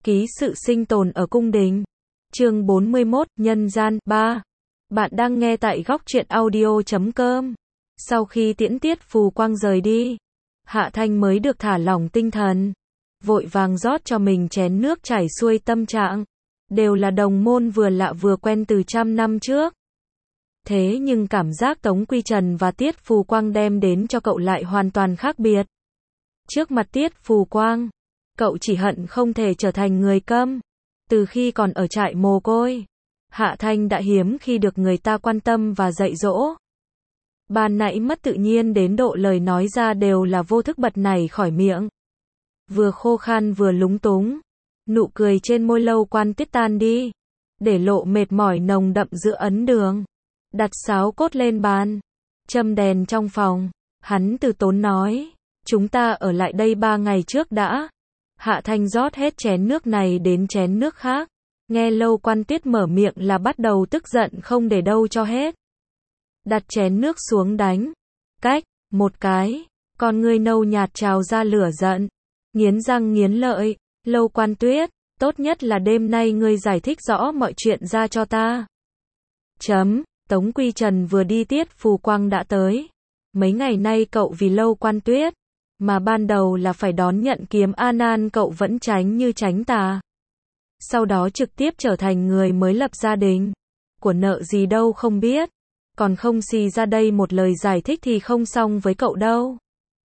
Ký sự sinh tồn ở cung đình. Chương 41, Nhân gian 3. Bạn đang nghe tại góc truyện audio.com. Sau khi tiễn Tiết Phù Quang rời đi, Hạ Thanh mới được thả lỏng tinh thần, vội vàng rót cho mình chén nước chảy xuôi tâm trạng. Đều là đồng môn vừa lạ vừa quen từ trăm năm trước. Thế nhưng cảm giác Tống Quy Trần và Tiết Phù Quang đem đến cho cậu lại hoàn toàn khác biệt. Trước mặt Tiết Phù Quang, cậu chỉ hận không thể trở thành người câm. Từ khi còn ở trại mồ côi, Hạ Thanh đã hiếm khi được người ta quan tâm và dạy dỗ. Ban nãy mất tự nhiên đến độ lời nói ra đều là vô thức bật nảy khỏi miệng. Vừa khô khan vừa lúng túng, nụ cười trên môi Lâu Quan Tiết tan đi, để lộ mệt mỏi nồng đậm giữa ấn đường. Đặt sáo cốt lên bàn, châm đèn trong phòng, hắn từ tốn nói, chúng ta ở lại đây 3 ngày trước đã. Hạ Thanh rót hết chén nước này đến chén nước khác, nghe Lâu Quan Tiết mở miệng là bắt đầu tức giận không để đâu cho hết. Đặt chén nước xuống đánh, cách, một cái, con ngươi nâu nhạt trào ra lửa giận, nghiến răng nghiến lợi, Lâu Quan Tiết, tốt nhất là đêm nay ngươi giải thích rõ mọi chuyện ra cho ta. Tống Quy Trần vừa đi Tiết Phù Quang đã tới. Mấy ngày nay cậu vì Lâu Quan Tiết, mà ban đầu là phải đón nhận kiếm A Nan cậu vẫn tránh như tránh tà. Sau đó trực tiếp trở thành người mới lập gia đình. Của nợ gì đâu không biết. Còn không xì ra đây một lời giải thích thì không xong với cậu đâu.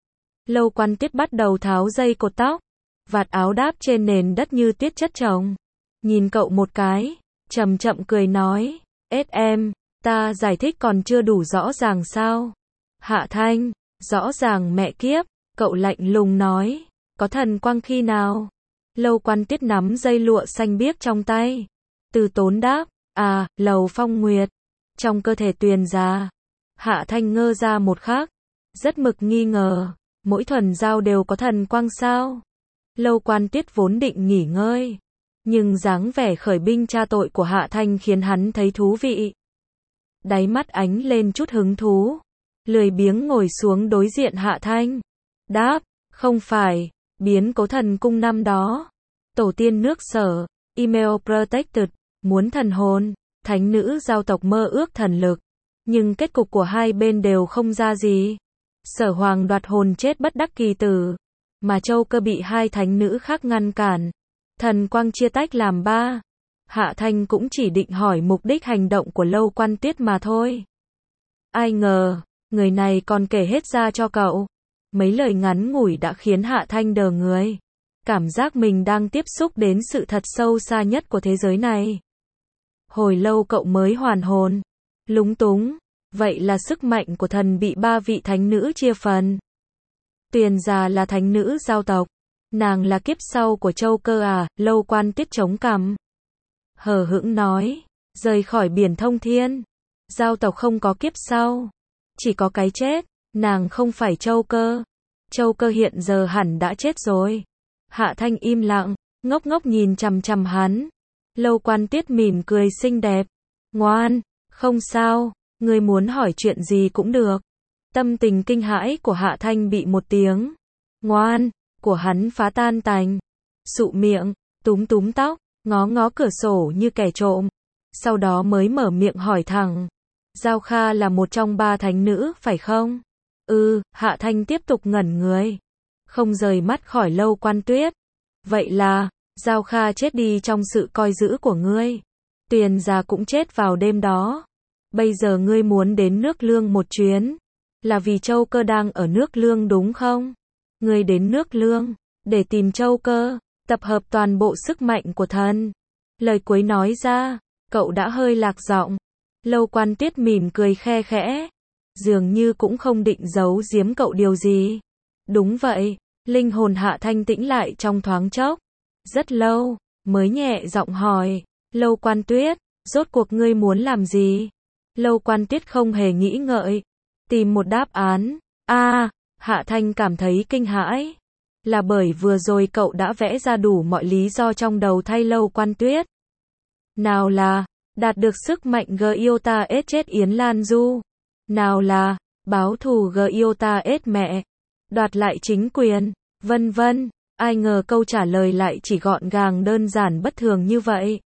Lâu Quan Tiết bắt đầu tháo dây cột tóc, vạt áo đáp trên nền đất như tiết chất chồng. Nhìn cậu một cái, chậm chậm cười nói, em, ta giải thích còn chưa đủ rõ ràng sao? Hạ Thanh, rõ ràng mẹ kiếp, cậu lạnh lùng nói, có thần quang khi nào? Lâu Quan Tiết nắm dây lụa xanh biếc trong tay, từ tốn đáp, Lầu Phong Nguyệt, trong cơ thể Tuyền già. Hạ Thanh ngơ ra một khắc, rất mực nghi ngờ, mỗi thuần giao đều có thần quang sao? Lâu Quan Tiết vốn định nghỉ ngơi, nhưng dáng vẻ khởi binh tra tội của Hạ Thanh khiến hắn thấy thú vị. Đáy mắt ánh lên chút hứng thú, lười biếng ngồi xuống đối diện Hạ Thanh. Đáp, không phải, biến cố thần cung năm đó. Tổ tiên nước Sở, Email Protected, muốn thần hồn, thánh nữ giao tộc mơ ước thần lực. Nhưng kết cục của hai bên đều không ra gì. Sở Hoàng đoạt hồn chết bất đắc kỳ tử, mà Châu Cơ bị hai thánh nữ khác ngăn cản. Thần quang chia tách làm 3. Hạ Thanh cũng chỉ định hỏi mục đích hành động của Lâu Quan Tiết mà thôi. Ai ngờ, người này còn kể hết ra cho cậu. Mấy lời ngắn ngủi đã khiến Hạ Thanh đờ người. Cảm giác mình đang tiếp xúc đến sự thật sâu xa nhất của thế giới này. Hồi lâu cậu mới hoàn hồn. Lúng túng. Vậy là sức mạnh của thần bị 3 vị thánh nữ chia phần. Tuyền già là thánh nữ giao tộc. Nàng là kiếp sau của Châu Cơ à? Lâu Quan Tiết chống cằm, hờ hững nói, rời khỏi biển thông thiên. Giao tộc không có kiếp sau, chỉ có cái chết. Nàng không phải Châu Cơ. Châu Cơ hiện giờ hẳn đã chết rồi. Hạ Thanh im lặng, ngốc ngốc nhìn chằm chằm hắn. Lâu Quan Tiết mỉm cười xinh đẹp. Ngoan, không sao, ngươi muốn hỏi chuyện gì cũng được. Tâm tình kinh hãi của Hạ Thanh bị một tiếng ngoan của hắn phá tan tành. Sụ miệng, túm túm tóc, ngó ngó cửa sổ như kẻ trộm. Sau đó mới mở miệng hỏi thẳng. Giao Kha là một trong 3 thánh nữ, phải không? Hạ Thanh tiếp tục ngẩn người, không rời mắt khỏi Lâu Quan Tiết. Vậy là, Giao Kha chết đi trong sự coi giữ của ngươi. Tuyền già cũng chết vào đêm đó. Bây giờ ngươi muốn đến nước Lương một chuyến, là vì Châu Cơ đang ở nước Lương đúng không? Ngươi đến nước Lương, để tìm Châu Cơ, tập hợp toàn bộ sức mạnh của thần. Lời cuối nói ra, cậu đã hơi lạc giọng. Lâu Quan Tiết mỉm cười khe khẽ, dường như cũng không định giấu giếm cậu điều gì. Đúng vậy, linh hồn Hạ Thanh tĩnh lại trong thoáng chốc. Rất lâu, mới nhẹ giọng hỏi, Lâu Quan Tiết, rốt cuộc ngươi muốn làm gì? Lâu Quan Tiết không hề nghĩ ngợi, tìm một đáp án. Hạ Thanh cảm thấy kinh hãi. Là bởi vừa rồi cậu đã vẽ ra đủ mọi lý do trong đầu thay Lâu Quan Tiết. Nào là đạt được sức mạnh Giota S chết Yến Lan Du. Nào là báo thù Giota S mẹ. Đoạt lại chính quyền, vân vân. Ai ngờ câu trả lời lại chỉ gọn gàng đơn giản bất thường như vậy.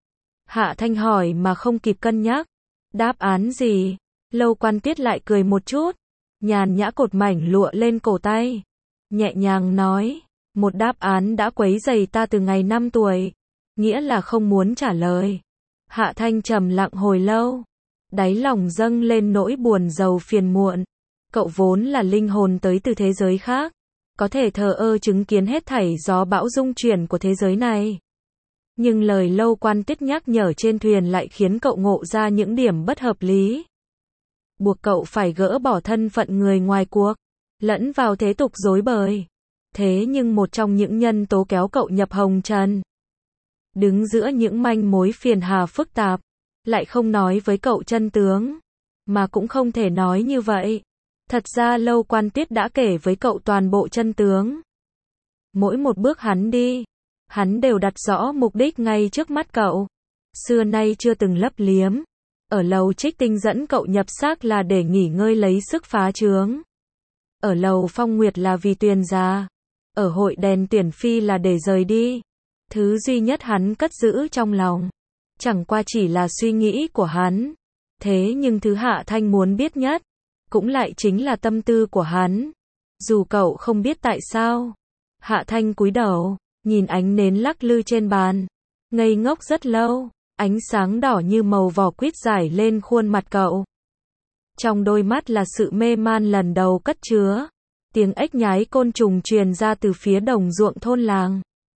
Hạ Thanh hỏi mà không kịp cân nhắc. Đáp án gì? Lâu Quan Tiết lại cười một chút, nhàn nhã cột mảnh lụa lên cổ tay, nhẹ nhàng nói, một đáp án đã quấy rầy ta từ ngày 5 tuổi, nghĩa là không muốn trả lời. Hạ Thanh trầm lặng hồi lâu, đáy lòng dâng lên nỗi buồn rầu phiền muộn. Cậu vốn là linh hồn tới từ thế giới khác, có thể thờ ơ chứng kiến hết thảy gió bão rung chuyển của thế giới này. Nhưng lời Lâu Quan Tiết nhắc nhở trên thuyền lại khiến cậu ngộ ra những điểm bất hợp lý, buộc cậu phải gỡ bỏ thân phận người ngoài cuộc, lẫn vào thế tục rối bời. Thế nhưng một trong những nhân tố kéo cậu nhập hồng trần, đứng giữa những manh mối phiền hà phức tạp, lại không nói với cậu chân tướng, mà cũng không thể nói như vậy. Thật ra Lâu Quan Tiết đã kể với cậu toàn bộ chân tướng. Mỗi một bước hắn đi, hắn đều đặt rõ mục đích ngay trước mắt cậu, xưa nay chưa từng lấp liếm. Ở lầu Trích Tinh dẫn cậu nhập xác là để nghỉ ngơi lấy sức phá chướng. Ở lầu Phong Nguyệt là vì Tuyền già. Ở hội đèn Tuyển Phi là để rời đi. Thứ duy nhất hắn cất giữ trong lòng, chẳng qua chỉ là suy nghĩ của hắn. Thế nhưng thứ Hạ Thanh muốn biết nhất, cũng lại chính là tâm tư của hắn. Dù cậu không biết tại sao. Hạ Thanh cúi đầu, nhìn ánh nến lắc lư trên bàn, ngây ngốc rất lâu. Ánh sáng đỏ như màu vỏ quýt rải lên khuôn mặt cậu. Trong đôi mắt là sự mê man lần đầu cất chứa. Tiếng ếch nhái côn trùng truyền ra từ phía đồng ruộng thôn làng.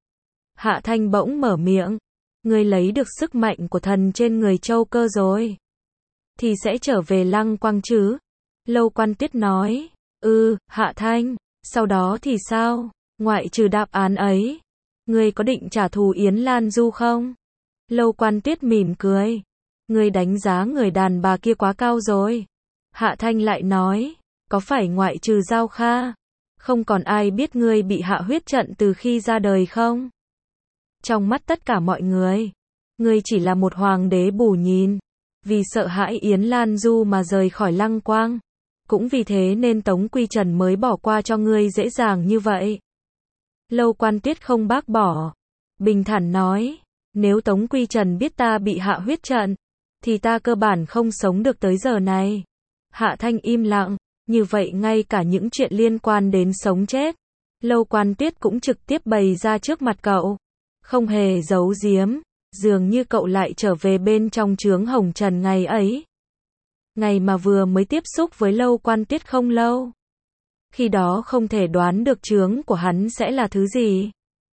Hạ Thanh bỗng mở miệng. Ngươi lấy được sức mạnh của thần trên người Châu Cơ rồi, thì sẽ trở về Lăng Quang chứ? Lâu Quan Tiết nói. Hạ Thanh, sau đó thì sao? Ngoại trừ đáp án ấy, ngươi có định trả thù Yến Lan Du không? Lâu Quan Tiết mỉm cười. Ngươi đánh giá người đàn bà kia quá cao rồi. Hạ Thanh lại nói. Có phải ngoại trừ Giao Kha, không còn ai biết ngươi bị hạ huyết trận từ khi ra đời không? Trong mắt tất cả mọi người, ngươi chỉ là một hoàng đế bù nhìn. Vì sợ hãi Yến Lan Du mà rời khỏi Lăng Quang. Cũng vì thế nên Tống Quy Trần mới bỏ qua cho ngươi dễ dàng như vậy. Lâu Quan Tiết không bác bỏ, bình thản nói. Nếu Tống Quy Trần biết ta bị hạ huyết trận, thì ta cơ bản không sống được tới giờ này. Hạ Thanh im lặng, như vậy ngay cả những chuyện liên quan đến sống chết, Lâu Quan Tiết cũng trực tiếp bày ra trước mặt cậu. Không hề giấu giếm, dường như cậu lại trở về bên trong chướng hồng trần ngày ấy. Ngày mà vừa mới tiếp xúc với Lâu Quan Tiết không lâu. Khi đó không thể đoán được chướng của hắn sẽ là thứ gì.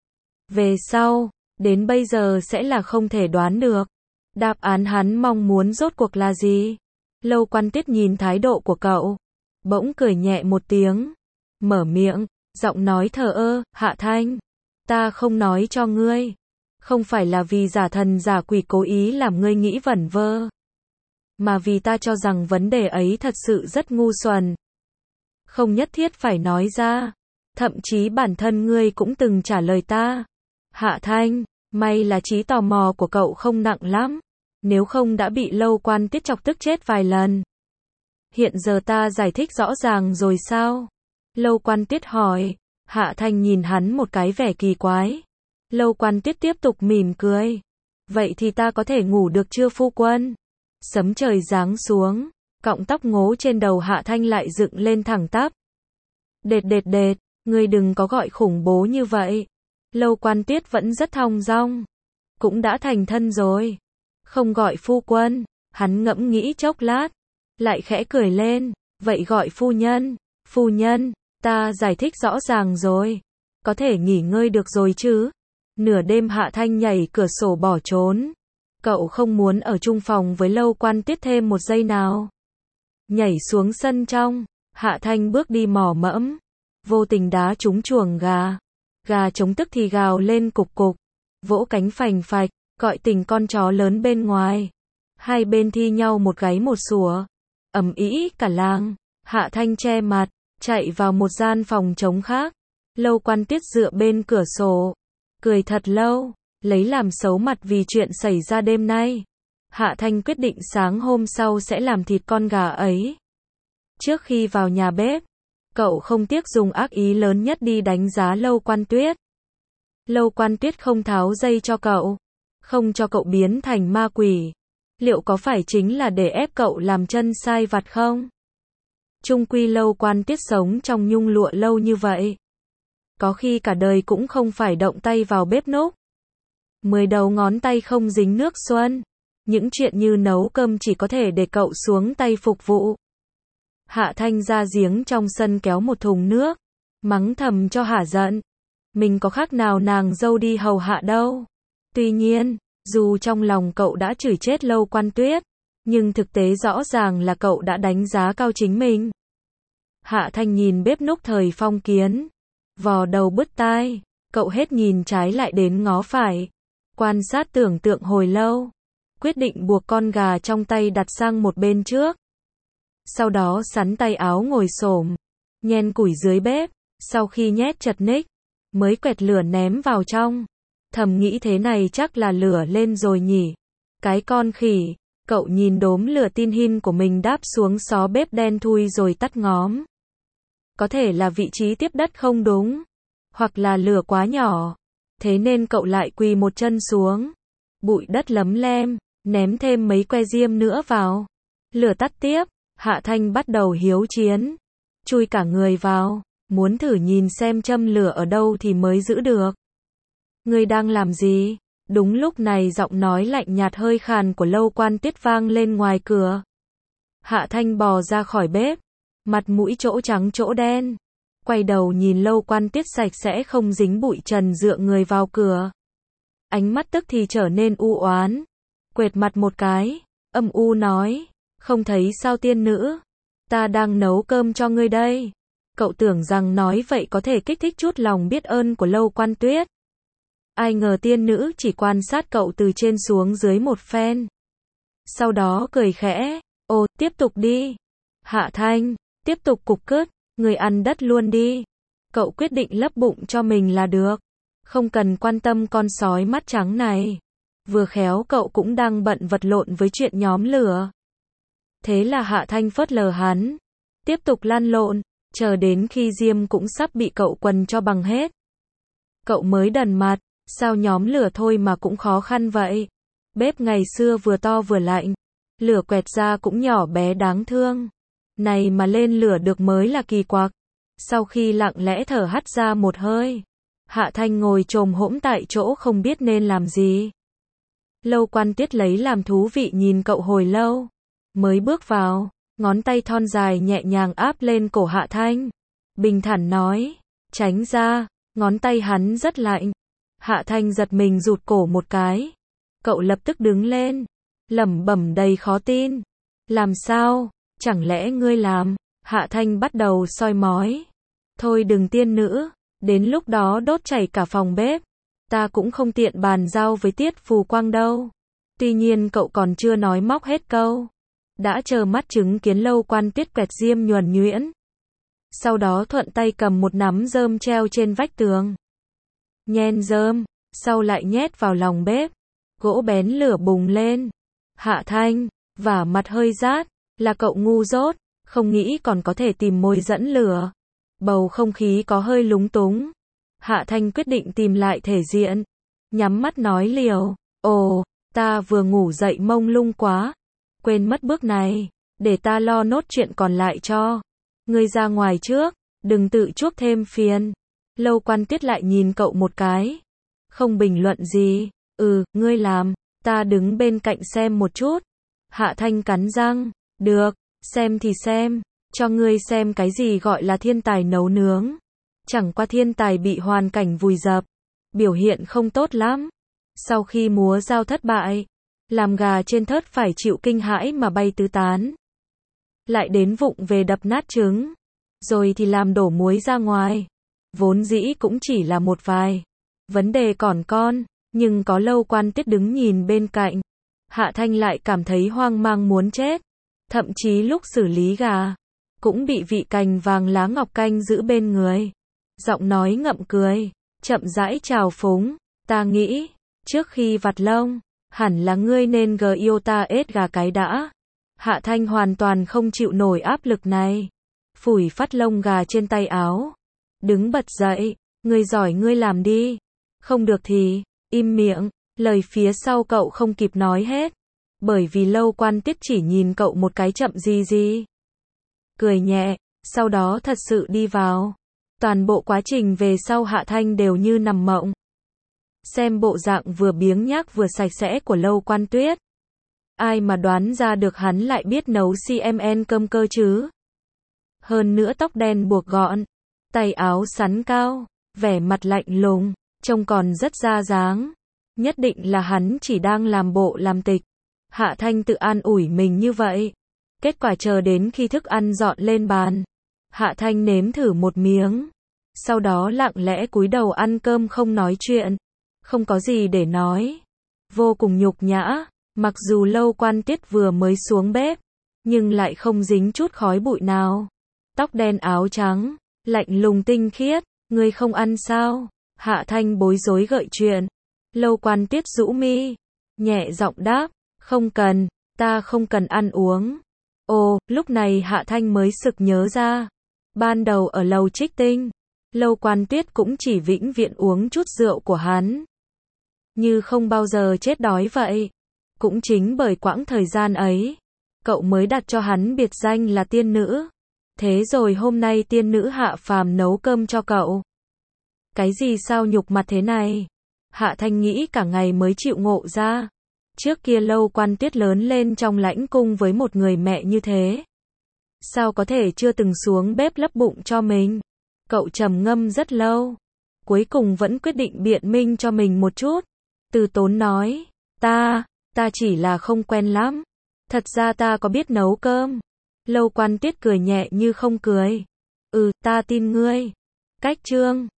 Về sau, đến bây giờ sẽ là không thể đoán được. Đáp án hắn mong muốn rốt cuộc là gì? Lâu Quan Tiết nhìn thái độ của cậu, bỗng cười nhẹ một tiếng, mở miệng, giọng nói thờ ơ. Hạ Thanh, ta không nói cho ngươi, không phải là vì giả thần giả quỷ cố ý làm ngươi nghĩ vẩn vơ, mà vì ta cho rằng vấn đề ấy thật sự rất ngu xuẩn. Không nhất thiết phải nói ra, thậm chí bản thân ngươi cũng từng trả lời ta. Hạ Thanh, may là trí tò mò của cậu không nặng lắm, nếu không đã bị Lâu Quan Tiết chọc tức chết vài lần. Hiện giờ ta giải thích rõ ràng rồi sao? Lâu Quan Tiết hỏi. Hạ Thanh nhìn hắn một cái vẻ kỳ quái. Lâu Quan Tiết tiếp tục mỉm cười. Vậy thì ta có thể ngủ được chưa phu quân? Sấm trời giáng xuống, cọng tóc ngố trên đầu Hạ Thanh lại dựng lên thẳng tắp. Đệt đệt đệt, ngươi đừng có gọi khủng bố như vậy. Lâu Quan Tiết vẫn rất thong dong. Cũng đã thành thân rồi. Không gọi phu quân. Hắn ngẫm nghĩ chốc lát, lại khẽ cười lên. Vậy gọi phu nhân. Phu nhân, ta giải thích rõ ràng rồi. Có thể nghỉ ngơi được rồi chứ? Nửa đêm Hạ Thanh nhảy cửa sổ bỏ trốn. Cậu không muốn ở chung phòng với Lâu Quan Tiết thêm một giây nào. Nhảy xuống sân trong, Hạ Thanh bước đi mò mẫm, vô tình đá trúng chuồng gà. Gà trống tức thì gào lên cục cục, vỗ cánh phành phạch, gọi tỉnh con chó lớn bên ngoài. Hai bên thi nhau một gáy một sủa, ầm ĩ cả làng. Hạ Thanh che mặt, chạy vào một gian phòng trống khác. Lâu Quan Tiết dựa bên cửa sổ, cười thật lâu, lấy làm xấu mặt vì chuyện xảy ra đêm nay. Hạ Thanh quyết định sáng hôm sau sẽ làm thịt con gà ấy. Trước khi vào nhà bếp, cậu không tiếc dùng ác ý lớn nhất đi đánh giá Lâu Quan Tiết. Lâu Quan Tuyết không tháo dây cho cậu, không cho cậu biến thành ma quỷ. Liệu có phải chính là để ép cậu làm chân sai vặt không? Chung quy Lâu Quan Tuyết sống trong nhung lụa lâu như vậy. Có khi cả đời cũng không phải động tay vào bếp núc. 10 đầu ngón tay không dính nước xuân. Những chuyện như nấu cơm chỉ có thể để cậu xuống tay phục vụ. Hạ Thanh ra giếng trong sân kéo một thùng nước, mắng thầm cho hả giận. Mình có khác nào nàng dâu đi hầu hạ đâu. Tuy nhiên, dù trong lòng cậu đã chửi chết Lâu Quan Tuyết, nhưng thực tế rõ ràng là cậu đã đánh giá cao chính mình. Hạ Thanh nhìn bếp núc thời phong kiến, vò đầu bứt tai, cậu hết nhìn trái lại đến ngó phải, quan sát tưởng tượng hồi lâu, quyết định buộc con gà trong tay đặt sang một bên trước. Sau đó sắn tay áo ngồi xổm, nhen củi dưới bếp, sau khi nhét chật ních, mới quẹt lửa ném vào trong. Thầm nghĩ thế này chắc là lửa lên rồi nhỉ. Cái con khỉ, cậu nhìn đốm lửa tin hin của mình đáp xuống xó bếp đen thui rồi tắt ngóm. Có thể là vị trí tiếp đất không đúng, hoặc là lửa quá nhỏ, thế nên cậu lại quỳ một chân xuống. Bụi đất lấm lem, ném thêm mấy que diêm nữa vào. Lửa tắt tiếp, Hạ Thanh bắt đầu hiếu chiến. Chui cả người vào, muốn thử nhìn xem châm lửa ở đâu thì mới giữ được. Ngươi đang làm gì? Đúng lúc này giọng nói lạnh nhạt hơi khàn của Lâu Quan Tuyết vang lên ngoài cửa. Hạ Thanh bò ra khỏi bếp, mặt mũi chỗ trắng chỗ đen. Quay đầu nhìn Lâu Quan Tuyết sạch sẽ không dính bụi trần dựa người vào cửa. Ánh mắt tức thì trở nên u oán. Quệt mặt một cái, âm u nói, không thấy sao tiên nữ? Ta đang nấu cơm cho ngươi đây. Cậu tưởng rằng nói vậy có thể kích thích chút lòng biết ơn của Lâu Quan Tuyết. Ai ngờ tiên nữ chỉ quan sát cậu từ trên xuống dưới một phen. Sau đó cười khẽ, ồ, tiếp tục đi. Hạ Thanh, tiếp tục cục cứt, người ăn đất luôn đi. Cậu quyết định lấp bụng cho mình là được. Không cần quan tâm con sói mắt trắng này. Vừa khéo cậu cũng đang bận vật lộn với chuyện nhóm lửa. Thế là Hạ Thanh phớt lờ hắn. Tiếp tục lăn lộn, chờ đến khi diêm cũng sắp bị cậu quần cho bằng hết. Cậu mới đần mặt, sao nhóm lửa thôi mà cũng khó khăn vậy. Bếp ngày xưa vừa to vừa lạnh, lửa quẹt ra cũng nhỏ bé đáng thương. Này mà lên lửa được mới là kỳ quặc. Sau khi lặng lẽ thở hắt ra một hơi, Hạ Thanh ngồi chồm hỗn tại chỗ không biết nên làm gì. Lâu Quan Tuyết lấy làm thú vị nhìn cậu hồi lâu, mới bước vào, ngón tay thon dài nhẹ nhàng áp lên cổ Hạ Thanh. Bình thản nói, tránh ra, ngón tay hắn rất lạnh. Hạ Thanh giật mình rụt cổ một cái. Cậu lập tức đứng lên, lẩm bẩm đầy khó tin. Làm sao? Chẳng lẽ ngươi làm? Hạ Thanh bắt đầu soi mói. Thôi đừng tiên nữ, đến lúc đó đốt chảy cả phòng bếp. Ta cũng không tiện bàn giao với Tiết Phù Quang đâu. Tuy nhiên cậu còn chưa nói móc hết câu. Đã chờ mắt chứng kiến Lâu Quan Tuyết quẹt diêm nhuần nhuyễn. Sau đó thuận tay cầm một nắm rơm treo trên vách tường. Nhen rơm, sau lại nhét vào lòng bếp. Gỗ bén lửa bùng lên. Hạ Thanh, vả mặt hơi rát, là cậu ngu dốt, không nghĩ còn có thể tìm mồi dẫn lửa. Bầu không khí có hơi lúng túng. Hạ Thanh quyết định tìm lại thể diện. Nhắm mắt nói liều, ồ, ta vừa ngủ dậy mông lung quá. Quên mất bước này, để ta lo nốt chuyện còn lại cho. Ngươi ra ngoài trước, đừng tự chuốc thêm phiền. Lâu Quan Tuyết lại nhìn cậu một cái. Không bình luận gì, ngươi làm, ta đứng bên cạnh xem một chút. Hạ Thanh cắn răng, được, xem thì xem, cho ngươi xem cái gì gọi là thiên tài nấu nướng. Chẳng qua thiên tài bị hoàn cảnh vùi dập, biểu hiện không tốt lắm. Sau khi múa dao thất bại, làm gà trên thớt phải chịu kinh hãi mà bay tứ tán. Lại đến vụng về đập nát trứng, rồi thì làm đổ muối ra ngoài. Vốn dĩ cũng chỉ là một vài vấn đề còn con, nhưng có Lâu Quan Tuyết đứng nhìn bên cạnh. Hạ Thanh lại cảm thấy hoang mang muốn chết. Thậm chí lúc xử lý gà, cũng bị vị cành vàng lá ngọc canh giữ bên người. Giọng nói ngậm cười, chậm rãi trào phúng, ta nghĩ, trước khi vặt lông, hẳn là ngươi nên yêu ta ết gà cái đã. Hạ Thanh hoàn toàn không chịu nổi áp lực này. Phủi phắt lông gà trên tay áo. Đứng bật dậy, ngươi giỏi ngươi làm đi. Không được thì, im miệng. Lời phía sau cậu không kịp nói hết. Bởi vì Lâu Quan Tiết chỉ nhìn cậu một cái chậm gì. Cười nhẹ, sau đó thật sự đi vào. Toàn bộ quá trình về sau Hạ Thanh đều như nằm mộng. Xem bộ dạng vừa biếng nhác vừa sạch sẽ của Lâu Quan Tuyết. Ai mà đoán ra được hắn lại biết nấu CMN cơm cơ chứ. Hơn nữa tóc đen buộc gọn, tay áo sắn cao, vẻ mặt lạnh lùng, trông còn rất ra dáng. Nhất định là hắn chỉ đang làm bộ làm tịch. Hạ Thanh tự an ủi mình như vậy. Kết quả chờ đến khi thức ăn dọn lên bàn, Hạ Thanh nếm thử một miếng. Sau đó lặng lẽ cúi đầu ăn cơm không nói chuyện. Không có gì để nói. Vô cùng nhục nhã. Mặc dù Lâu Quan Tiết vừa mới xuống bếp, nhưng lại không dính chút khói bụi nào. Tóc đen áo trắng, lạnh lùng tinh khiết. Ngươi không ăn sao? Hạ Thanh bối rối gợi chuyện. Lâu Quan Tiết rũ mi, nhẹ giọng đáp, không cần, ta không cần ăn uống. Ồ, lúc này Hạ Thanh mới sực nhớ ra. Ban đầu ở lầu Trích Tinh, Lâu Quan Tiết cũng chỉ vĩnh viễn uống chút rượu của hắn. Như không bao giờ chết đói vậy. Cũng chính bởi quãng thời gian ấy, cậu mới đặt cho hắn biệt danh là tiên nữ. Thế rồi hôm nay tiên nữ hạ phàm nấu cơm cho cậu. Cái gì sao nhục mặt thế này? Hạ Thanh nghĩ cả ngày mới chịu ngộ ra. Trước kia Lâu Quan Tiết lớn lên trong lãnh cung với một người mẹ như thế. Sao có thể chưa từng xuống bếp lấp bụng cho mình? Cậu trầm ngâm rất lâu. Cuối cùng vẫn quyết định biện minh cho mình một chút. Từ tốn nói, ta chỉ là không quen lắm. Thật ra ta có biết nấu cơm. Lâu Quan Tiết cười nhẹ như không cười. Ta tin ngươi. Cách chương